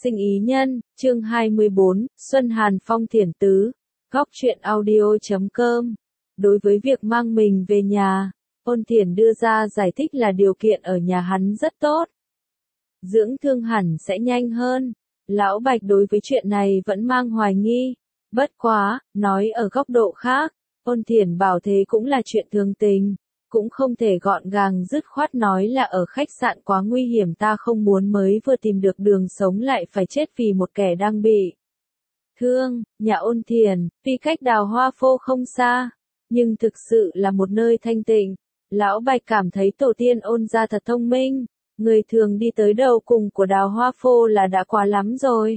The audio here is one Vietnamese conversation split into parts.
Sinh ý nhân, chương 24, Xuân Hàn Phong Thiển Tứ, góc truyện audio.com. Đối với việc mang mình về nhà, Ôn Thiển đưa ra giải thích là điều kiện ở nhà hắn rất tốt. Dưỡng thương hẳn sẽ nhanh hơn. Lão Bạch đối với chuyện này vẫn mang hoài nghi. Bất quá, nói ở góc độ khác, Ôn Thiển bảo thế cũng là chuyện thường tình. Cũng không thể gọn gàng dứt khoát nói là ở khách sạn quá nguy hiểm ta không muốn mới vừa tìm được đường sống lại phải chết vì một kẻ đang bị thương. Nhà Ôn Thiển, tuy cách Đào Hoa Phô không xa, nhưng thực sự là một nơi thanh tịnh. Lão Bạch cảm thấy tổ tiên Ôn gia thật thông minh, người thường đi tới đầu cùng của Đào Hoa Phô là đã quá lắm rồi.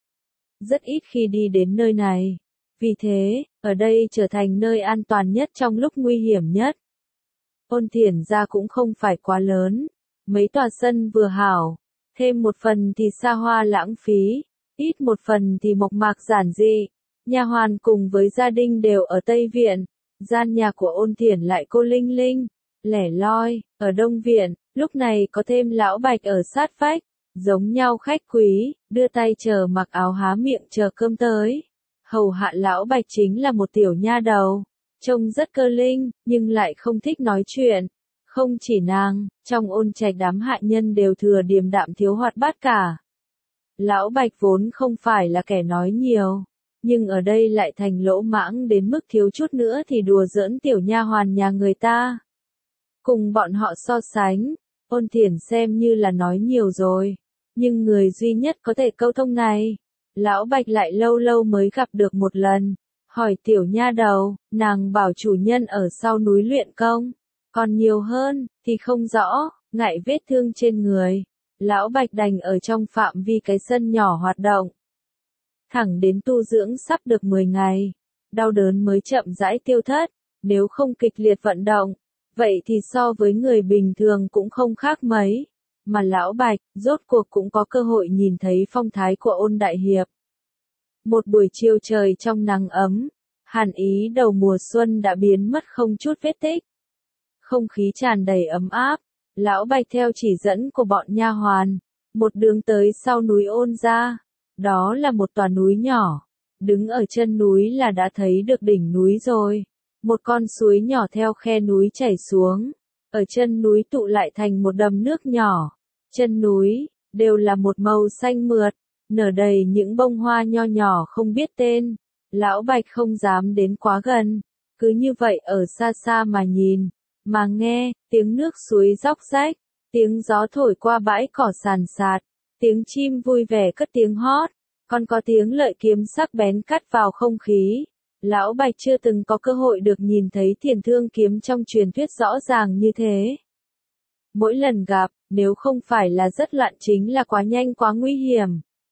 Rất ít khi đi đến nơi này. Vì thế, ở đây trở thành nơi an toàn nhất trong lúc nguy hiểm nhất. Ôn Thiển gia cũng không phải quá lớn, mấy tòa sân vừa hảo, thêm một phần thì xa hoa lãng phí, ít một phần thì mộc mạc giản dị. Nha hoàn cùng với gia đình đều ở Tây Viện, gian nhà của Ôn Thiển lại cô linh linh, lẻ loi, ở Đông Viện, lúc này có thêm Lão Bạch ở sát vách, giống nhau khách quý, đưa tay chờ mặc áo há miệng chờ cơm tới. Hầu hạ Lão Bạch chính là một tiểu nha đầu. Trông rất cơ linh, nhưng lại không thích nói chuyện. Không chỉ nàng, trong Ôn Trạch đám hạ nhân đều thừa điềm đạm thiếu hoạt bát cả. Lão Bạch vốn không phải là kẻ nói nhiều, nhưng ở đây lại thành lỗ mãng đến mức thiếu chút nữa thì đùa giỡn tiểu nha hoàn nhà người ta. Cùng bọn họ so sánh, Ôn Thiển xem như là nói nhiều rồi, nhưng người duy nhất có thể câu thông này, Lão Bạch lại lâu lâu mới gặp được một lần. Hỏi tiểu nha đầu, nàng bảo chủ nhân ở sau núi luyện công, còn nhiều hơn, thì không rõ, ngại vết thương trên người. Lão Bạch đành ở trong phạm vi cái sân nhỏ hoạt động. Thẳng đến tu dưỡng sắp được 10 ngày, đau đớn mới chậm rãi tiêu thất, nếu không kịch liệt vận động, vậy thì so với người bình thường cũng không khác mấy. Mà Lão Bạch, rốt cuộc cũng có cơ hội nhìn thấy phong thái của Ôn đại hiệp. Một buổi chiều trời trong nắng ấm, hàn ý đầu mùa xuân đã biến mất không chút vết tích. Không khí tràn đầy ấm áp, Lão Bạch theo chỉ dẫn của bọn nha hoàn, một đường tới sau núi Ôn gia. Đó là một tòa núi nhỏ, đứng ở chân núi là đã thấy được đỉnh núi rồi. Một con suối nhỏ theo khe núi chảy xuống, ở chân núi tụ lại thành một đầm nước nhỏ. Chân núi, đều là một màu xanh mượt, nở đầy những bông hoa nho nhỏ không biết tên. Lão Bạch không dám đến quá gần, cứ như vậy ở xa xa mà nhìn, mà nghe, tiếng nước suối róc rách, tiếng gió thổi qua bãi cỏ sàn sạt, tiếng chim vui vẻ cất tiếng hót, còn có tiếng lợi kiếm sắc bén cắt vào không khí. Lão Bạch chưa từng có cơ hội được nhìn thấy Thiền Thương kiếm trong truyền thuyết rõ ràng như thế. Mỗi lần gặp, nếu không phải là rất loạn chính là quá nhanh quá nguy hiểm.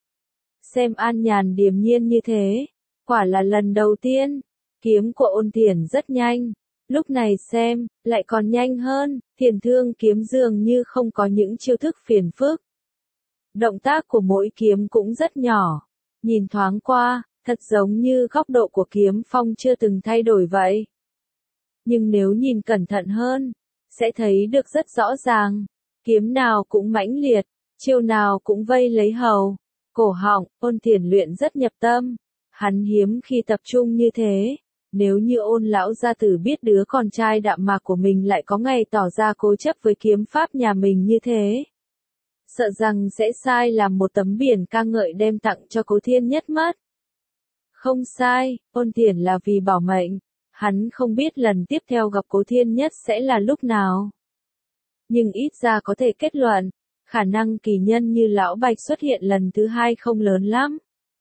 Xem an nhàn điềm nhiên như thế, quả là lần đầu tiên. Kiếm của Ôn Thiển rất nhanh, lúc này xem, lại còn nhanh hơn. Thiền Thương kiếm dường như không có những chiêu thức phiền phức. Động tác của mỗi kiếm cũng rất nhỏ, nhìn thoáng qua, thật giống như góc độ của kiếm phong chưa từng thay đổi vậy. Nhưng nếu nhìn cẩn thận hơn, sẽ thấy được rất rõ ràng, kiếm nào cũng mãnh liệt, chiêu nào cũng vây lấy hầu, cổ họng. Ôn Thiển luyện rất nhập tâm, hắn hiếm khi tập trung như thế. Nếu như Ôn lão gia tử biết đứa con trai đạm mạc của mình lại có ngày tỏ ra cố chấp với kiếm pháp nhà mình như thế, sợ rằng sẽ sai làm một tấm biển ca ngợi đem tặng cho Cố Thiên Nhất mất. Không sai, Ôn Thiển là vì bảo mệnh, hắn không biết lần tiếp theo gặp Cố Thiên Nhất sẽ là lúc nào. Nhưng ít ra có thể kết luận, khả năng kỳ nhân như Lão Bạch xuất hiện lần thứ hai không lớn lắm.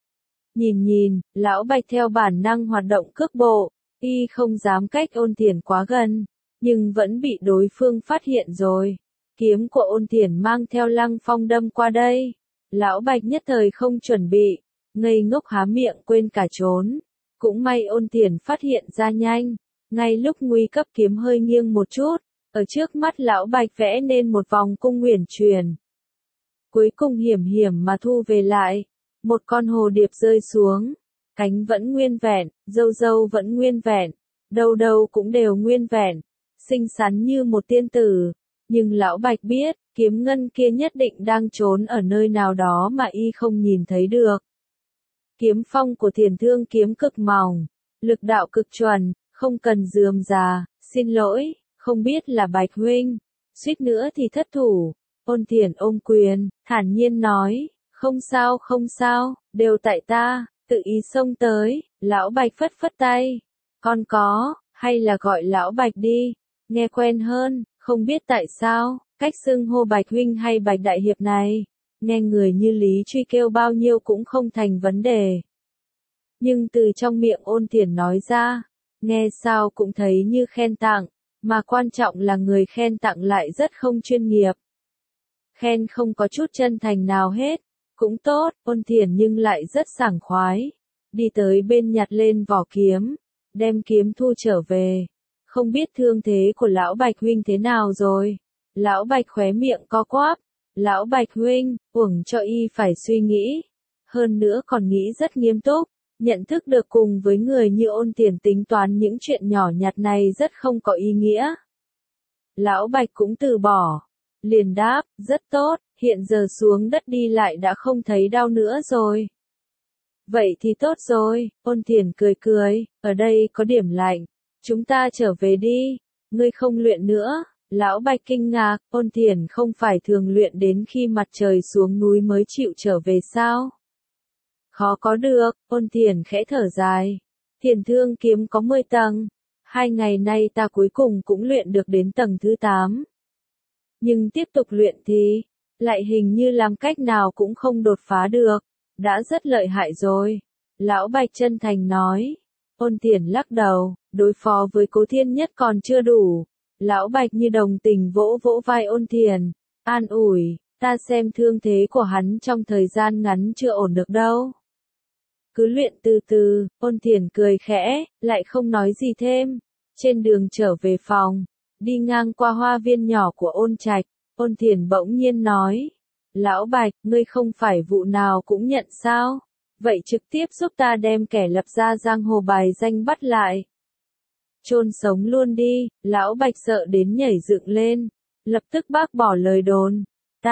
Nhìn, Lão Bạch theo bản năng hoạt động cước bộ, y không dám cách Ôn Thiển quá gần, nhưng vẫn bị đối phương phát hiện rồi. Kiếm của Ôn Thiển mang theo lăng phong đâm qua đây. Lão Bạch nhất thời không chuẩn bị, ngây ngốc há miệng quên cả trốn. Cũng may Ôn Thiển phát hiện ra nhanh, ngay lúc nguy cấp kiếm hơi nghiêng một chút, ở trước mắt Lão Bạch vẽ nên một vòng cung uyển chuyển. Cuối cùng hiểm hiểm mà thu về lại, một con hồ điệp rơi xuống, cánh vẫn nguyên vẹn, râu vẫn nguyên vẹn, đầu cũng đều nguyên vẹn, xinh xắn như một tiên tử. Nhưng Lão Bạch biết, kiếm ngân kia nhất định đang trốn ở nơi nào đó mà y không nhìn thấy được. Kiếm phong của Thiền Thương kiếm cực mỏng, lực đạo cực chuẩn, không cần rườm rà, xin lỗi, không biết là Bạch huynh, suýt nữa thì thất thủ. Ôn Thiển ôm quyền, thản nhiên nói, không sao, đều tại ta, tự ý xông tới. Lão Bạch phất phất tay, con có, hay là gọi Lão Bạch đi, nghe quen hơn, không biết tại sao, cách xưng hô Bạch huynh hay Bạch đại hiệp này, nghe người như Lý Truy kêu bao nhiêu cũng không thành vấn đề. Nhưng từ trong miệng Ôn Thiển nói ra, nghe sao cũng thấy như khen tặng, mà quan trọng là người khen tặng lại rất không chuyên nghiệp. Khen không có chút chân thành nào hết, cũng tốt, Ôn Thiển nhưng lại rất sảng khoái. Đi tới bên nhặt lên vỏ kiếm, đem kiếm thu trở về. Không biết thương thế của Lão Bạch huynh thế nào rồi? Lão Bạch khóe miệng co quắp. Lão Bạch huynh, uổng cho y phải suy nghĩ. Hơn nữa còn nghĩ rất nghiêm túc, nhận thức được cùng với người như Ôn Thiển tính toán những chuyện nhỏ nhặt này rất không có ý nghĩa. Lão Bạch cũng từ bỏ. Liền đáp, rất tốt, hiện giờ xuống đất đi lại đã không thấy đau nữa rồi. Vậy thì tốt rồi, Ôn Thiển cười cười, ở đây có điểm lạnh, chúng ta trở về đi, ngươi không luyện nữa. Lão Bạch kinh ngạc, Ôn Thiển không phải thường luyện đến khi mặt trời xuống núi mới chịu trở về sao? Khó có được, Ôn Thiển khẽ thở dài. Thiền Thương kiếm có 10 tầng, 2 ngày nay ta cuối cùng cũng luyện được đến tầng thứ 8. Nhưng tiếp tục luyện thì, lại hình như làm cách nào cũng không đột phá được, đã rất lợi hại rồi. Lão Bạch chân thành nói. Ôn Thiển lắc đầu, đối phó với Cố Thiên Nhất còn chưa đủ. Lão Bạch như đồng tình vỗ vỗ vai Ôn Thiển, an ủi, ta xem thương thế của hắn trong thời gian ngắn chưa ổn được đâu. Cứ luyện từ từ, Ôn Thiển cười khẽ, lại không nói gì thêm. Trên đường trở về phòng, đi ngang qua hoa viên nhỏ của Ôn Trạch, Ôn Thiển bỗng nhiên nói, Lão Bạch, ngươi không phải vụ nào cũng nhận sao? Vậy trực tiếp giúp ta đem kẻ lập ra giang hồ bài danh bắt lại. Chôn sống luôn đi. Lão Bạch sợ đến nhảy dựng lên, lập tức bác bỏ lời đồn.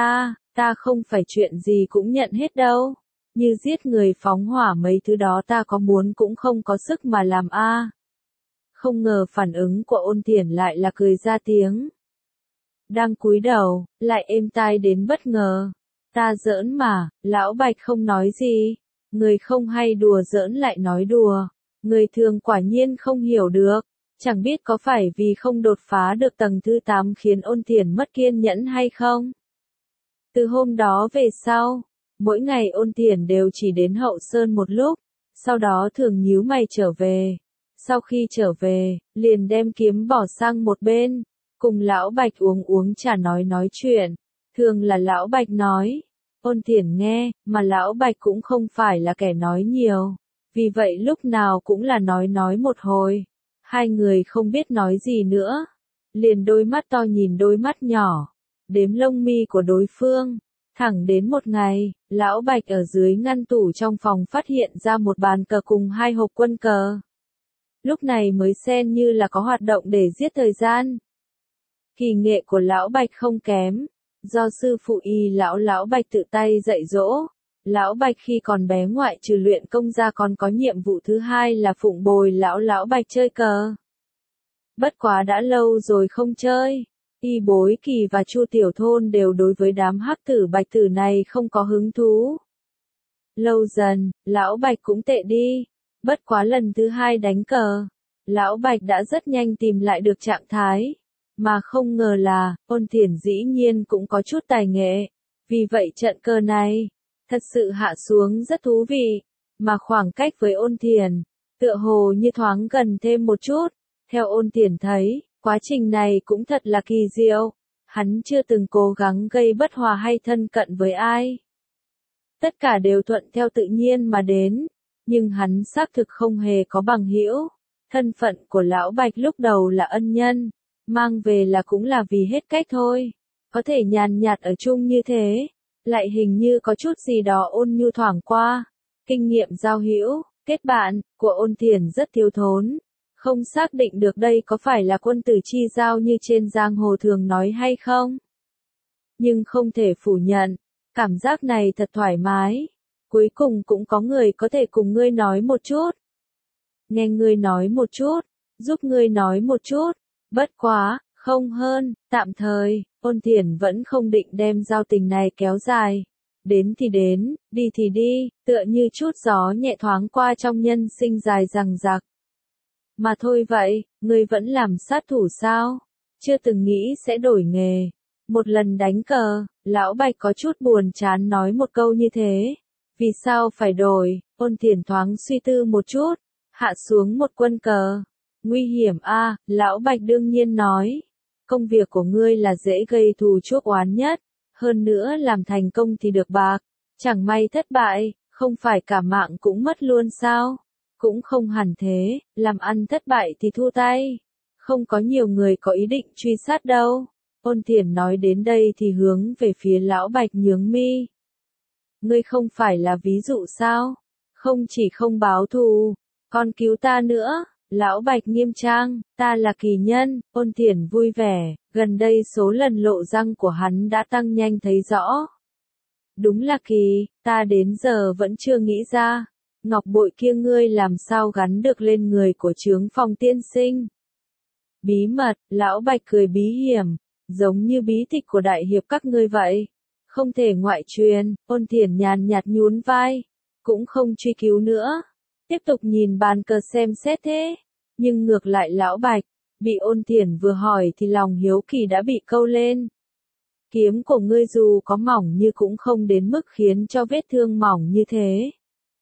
Ta không phải chuyện gì cũng nhận hết đâu. Như giết người phóng hỏa mấy thứ đó ta có muốn cũng không có sức mà làm a. Không ngờ phản ứng của Ôn Thiển lại là cười ra tiếng. Đang cúi đầu, lại êm tai đến bất ngờ. Ta giỡn mà, Lão Bạch không nói gì. Người không hay đùa giỡn lại nói đùa. Người thường quả nhiên không hiểu được. Chẳng biết có phải vì không đột phá được tầng thứ 8 khiến Ôn Thiển mất kiên nhẫn hay không? Từ hôm đó về sau, mỗi ngày Ôn Thiển đều chỉ đến Hậu Sơn một lúc, sau đó thường nhíu mày trở về. Sau khi trở về, liền đem kiếm bỏ sang một bên, cùng Lão Bạch uống trà nói chuyện. Thường là Lão Bạch nói, Ôn Thiển nghe, mà Lão Bạch cũng không phải là kẻ nói nhiều. Vì vậy lúc nào cũng là nói một hồi. Hai người không biết nói gì nữa. Liền đôi mắt to nhìn đôi mắt nhỏ, đếm lông mi của đối phương. Thẳng đến một ngày, Lão Bạch ở dưới ngăn tủ trong phòng phát hiện ra một bàn cờ cùng 2 hộp quân cờ. Lúc này mới xem như là có hoạt động để giết thời gian. Kỳ nghệ của Lão Bạch không kém, do sư phụ y Lão Bạch tự tay dạy dỗ. Lão Bạch khi còn bé ngoại trừ luyện công ra còn có nhiệm vụ thứ hai là phụng bồi Lão Bạch chơi cờ. Bất quá đã lâu rồi không chơi, Y Bối Kỳ và Chu Tiểu Thôn đều đối với đám hắc tử bạch tử này không có hứng thú. Lâu dần, Lão Bạch cũng tệ đi. Bất quá lần thứ 2 đánh cờ, Lão Bạch đã rất nhanh tìm lại được trạng thái. Mà không ngờ là, Ôn Thiển dĩ nhiên cũng có chút tài nghệ. Vì vậy trận cờ này, thật sự hạ xuống rất thú vị. Mà khoảng cách với Ôn Thiển, tựa hồ như thoáng gần thêm một chút. Theo Ôn Thiển thấy, quá trình này cũng thật là kỳ diệu. Hắn chưa từng cố gắng gây bất hòa hay thân cận với ai. Tất cả đều thuận theo tự nhiên mà đến. Nhưng hắn xác thực không hề có bằng hữu. Thân phận của Lão Bạch lúc đầu là ân nhân, mang về là cũng là vì hết cách thôi. Có thể nhàn nhạt ở chung như thế, lại hình như có chút gì đó ôn nhu thoảng qua. Kinh nghiệm giao hữu, kết bạn của Ôn Thiển rất thiếu thốn, Không xác định được đây có phải là quân tử chi giao như trên giang hồ thường nói hay không? Nhưng không thể phủ nhận, cảm giác này thật thoải mái. Cuối cùng cũng có người có thể cùng ngươi nói một chút. Nghe ngươi nói một chút, giúp ngươi nói một chút. Bất quá, không hơn, tạm thời, Ôn Thiển vẫn không định đem giao tình này kéo dài. Đến thì đến, đi thì đi, tựa như chút gió nhẹ thoáng qua trong nhân sinh dài dằng dặc. Mà thôi vậy, ngươi vẫn làm sát thủ sao? Chưa từng nghĩ sẽ đổi nghề. Một lần đánh cờ, Lão Bạch có chút buồn chán nói một câu như thế. Vì sao phải đổi? Ôn Thiển thoáng suy tư một chút, hạ xuống một quân cờ. Nguy hiểm a, Lão Bạch đương nhiên nói. Công việc của ngươi là dễ gây thù chuốc oán nhất, hơn nữa làm thành công thì được bạc. Chẳng may thất bại, không phải cả mạng cũng mất luôn sao? Cũng không hẳn thế, làm ăn thất bại thì thua tay. Không có nhiều người có ý định truy sát đâu. Ôn Thiển nói đến đây thì hướng về phía Lão Bạch nhướng mi. Ngươi không phải là ví dụ sao? Không chỉ không báo thù, còn cứu ta nữa. Lão Bạch nghiêm trang, ta là kỳ nhân. Ôn Thiển vui vẻ, gần đây số lần lộ răng của hắn đã tăng nhanh thấy rõ. Đúng là kỳ, ta đến giờ vẫn chưa nghĩ ra. Ngọc bội kia ngươi làm sao gắn được lên người của Chướng Phong tiên sinh? Bí mật, Lão Bạch cười bí hiểm, giống như bí tịch của đại hiệp các ngươi vậy. Không thể ngoại truyền. Ôn Thiển nhàn nhạt nhún vai, cũng không truy cứu nữa. Tiếp tục nhìn bàn cờ xem xét thế. Nhưng ngược lại Lão Bạch, bị Ôn Thiển vừa hỏi thì lòng hiếu kỳ đã bị câu lên. Kiếm của ngươi dù có mỏng như cũng không đến mức khiến cho vết thương mỏng như thế.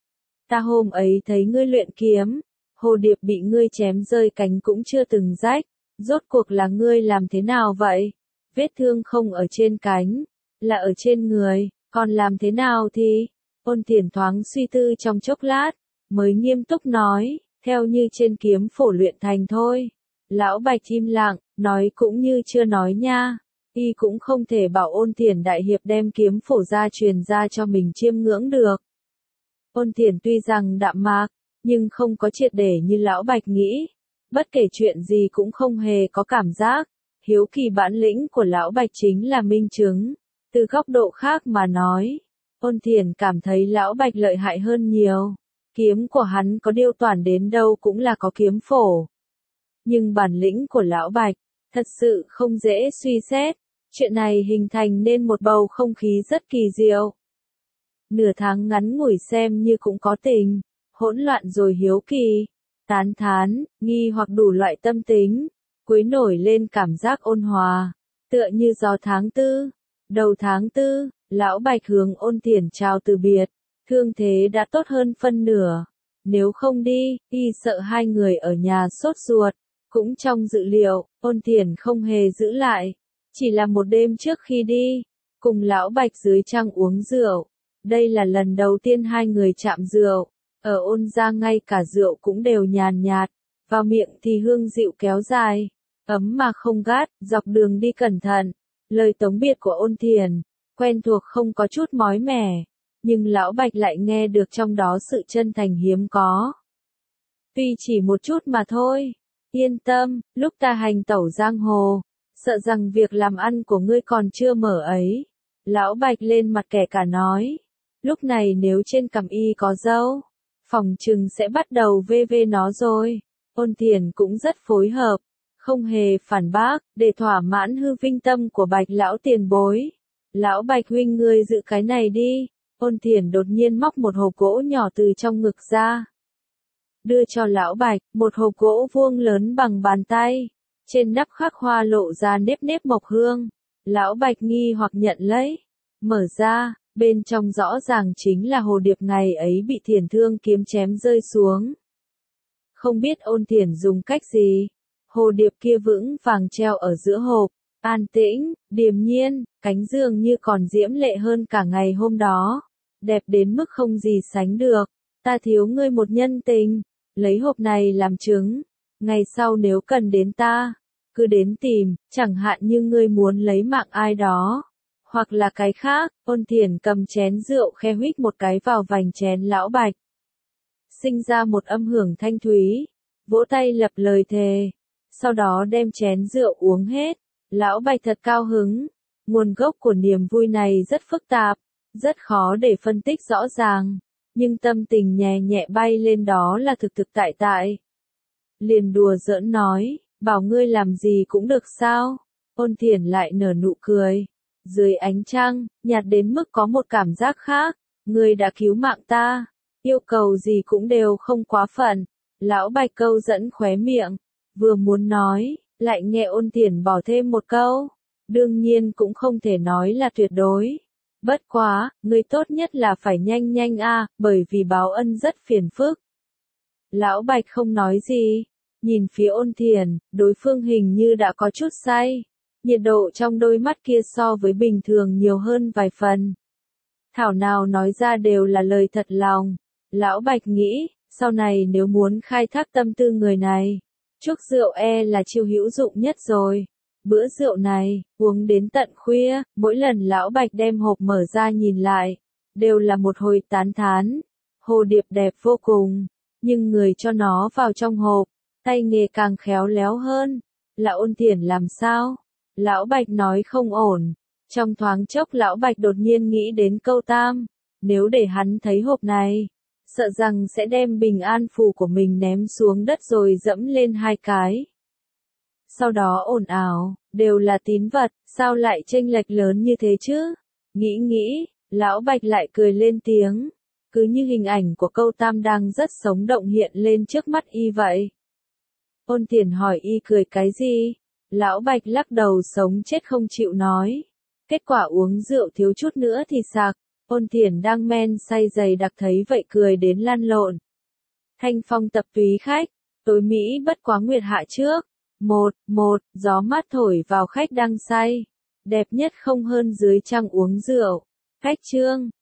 Ta hôm ấy thấy ngươi luyện kiếm, hồ điệp bị ngươi chém rơi cánh cũng chưa từng rách. Rốt cuộc là ngươi làm thế nào vậy? Vết thương không ở trên cánh, là ở trên người, còn làm thế nào thì? Ôn Thiển thoáng suy tư trong chốc lát, mới nghiêm túc nói, theo như trên kiếm phổ luyện thành thôi. Lão Bạch im lặng, nói cũng như chưa nói nha. Y cũng không thể bảo Ôn Thiển đại hiệp đem kiếm phổ ra truyền ra cho mình chiêm ngưỡng được. Ôn Thiển tuy rằng đạm mạc, nhưng không có triệt để như Lão Bạch nghĩ. Bất kể chuyện gì cũng không hề có cảm giác. Hiếu kỳ bản lĩnh của Lão Bạch chính là minh chứng. Từ góc độ khác mà nói, Ôn Thiển cảm thấy Lão Bạch lợi hại hơn nhiều. Kiếm của hắn có điêu toản đến đâu cũng là có kiếm phổ. Nhưng bản lĩnh của Lão Bạch, thật sự không dễ suy xét. Chuyện này hình thành nên một bầu không khí rất kỳ diệu. Nửa tháng ngắn ngủi xem như cũng có tình, hỗn loạn rồi hiếu kỳ, tán thán, nghi hoặc đủ loại tâm tính, cuối nổi lên cảm giác ôn hòa, tựa như gió tháng tư. Đầu tháng tư, Lão Bạch hướng Ôn Thiển chào từ biệt, thương thế đã tốt hơn phân nửa. Nếu không đi, y sợ hai người ở nhà sốt ruột. Cũng trong dự liệu, Ôn Thiển không hề giữ lại. Chỉ là một đêm trước khi đi, cùng Lão Bạch dưới trăng uống rượu. Đây là lần đầu tiên hai người chạm rượu. Ở Ôn gia ngay cả rượu cũng đều nhàn nhạt, vào miệng thì hương dịu kéo dài, ấm mà không gắt, dọc đường đi cẩn thận. Lời tống biệt của Ôn Thiển, quen thuộc không có chút mói mẻ, nhưng Lão Bạch lại nghe được trong đó sự chân thành hiếm có. Tuy chỉ một chút mà thôi, yên tâm, lúc ta hành tẩu giang hồ, sợ rằng việc làm ăn của ngươi còn chưa mở ấy. Lão Bạch lên mặt kẻ cả nói, lúc này nếu trên cằm y có râu, phòng trừng sẽ bắt đầu vê nó rồi. Ôn Thiển cũng rất phối hợp, không hề phản bác, để thỏa mãn hư vinh tâm của Bạch lão tiền bối. Lão Bạch huynh ngươi giữ cái này đi. Ôn Thiển đột nhiên móc một hộp gỗ nhỏ từ trong ngực ra, đưa cho Lão Bạch, một hộp gỗ vuông lớn bằng bàn tay, trên nắp khắc hoa lộ ra nếp nếp mộc hương. Lão Bạch nghi hoặc nhận lấy, mở ra, bên trong rõ ràng chính là hồ điệp ngày ấy bị Thiển thương kiếm chém rơi xuống. Không biết Ôn Thiển dùng cách gì, hồ điệp kia vững vàng treo ở giữa hộp, an tĩnh, điềm nhiên, cánh dường như còn diễm lệ hơn cả ngày hôm đó, đẹp đến mức không gì sánh được. Ta thiếu ngươi một nhân tình, lấy hộp này làm chứng, ngày sau nếu cần đến ta, cứ đến tìm, chẳng hạn như ngươi muốn lấy mạng ai đó, hoặc là cái khác. Ôn Thiển cầm chén rượu khe huých một cái vào vành chén Lão Bạch, sinh ra một âm hưởng thanh thúy, vỗ tay lập lời thề. Sau đó đem chén rượu uống hết. Lão Bạch thật cao hứng. Nguồn gốc của niềm vui này rất phức tạp, rất khó để phân tích rõ ràng. Nhưng tâm tình nhẹ nhẹ bay lên đó là thực thực tại tại. Liền đùa giỡn nói, bảo ngươi làm gì cũng được sao? Ôn Thiển lại nở nụ cười. Dưới ánh trăng, nhạt đến mức có một cảm giác khác. Ngươi đã cứu mạng ta. Yêu cầu gì cũng đều không quá phận. Lão Bạch câu dẫn khóe miệng. Vừa muốn nói, lại nghe Ôn Thiển bỏ thêm một câu. Đương nhiên cũng không thể nói là tuyệt đối. Bất quá, ngươi tốt nhất là phải nhanh nhanh bởi vì báo ân rất phiền phức. Lão Bạch không nói gì. Nhìn phía Ôn Thiển, đối phương hình như đã có chút say. Nhiệt độ trong đôi mắt kia so với bình thường nhiều hơn vài phần. Thảo nào nói ra đều là lời thật lòng. Lão Bạch nghĩ, sau này nếu muốn khai thác tâm tư người này, chúc rượu là chiêu hữu dụng nhất rồi. Bữa rượu này, uống đến tận khuya, mỗi lần Lão Bạch đem hộp mở ra nhìn lại, đều là một hồi tán thán. Hồ điệp đẹp vô cùng, nhưng người cho nó vào trong hộp, tay nghề càng khéo léo hơn. Là Ôn Thiển làm sao? Lão Bạch nói không ổn. Trong thoáng chốc Lão Bạch đột nhiên nghĩ đến câu tam. Nếu để hắn thấy hộp này, sợ rằng sẽ đem bình an phù của mình ném xuống đất rồi dẫm lên 2 cái. Sau đó ồn ào, đều là tín vật, sao lại chênh lệch lớn như thế chứ? Nghĩ, Lão Bạch lại cười lên tiếng. Cứ như hình ảnh của câu tam đang rất sống động hiện lên trước mắt y vậy. Ôn Thiển hỏi y cười cái gì? Lão Bạch lắc đầu sống chết không chịu nói. Kết quả uống rượu thiếu chút nữa thì sặc. Ôn Thiển đang men say dày đặc thấy vậy cười đến lăn lộn. Thanh phong tập túy khách, tối Mỹ bất quá nguyệt hạ trước. Một, gió mát thổi vào khách đang say. Đẹp nhất không hơn dưới trăng uống rượu. Khách trương.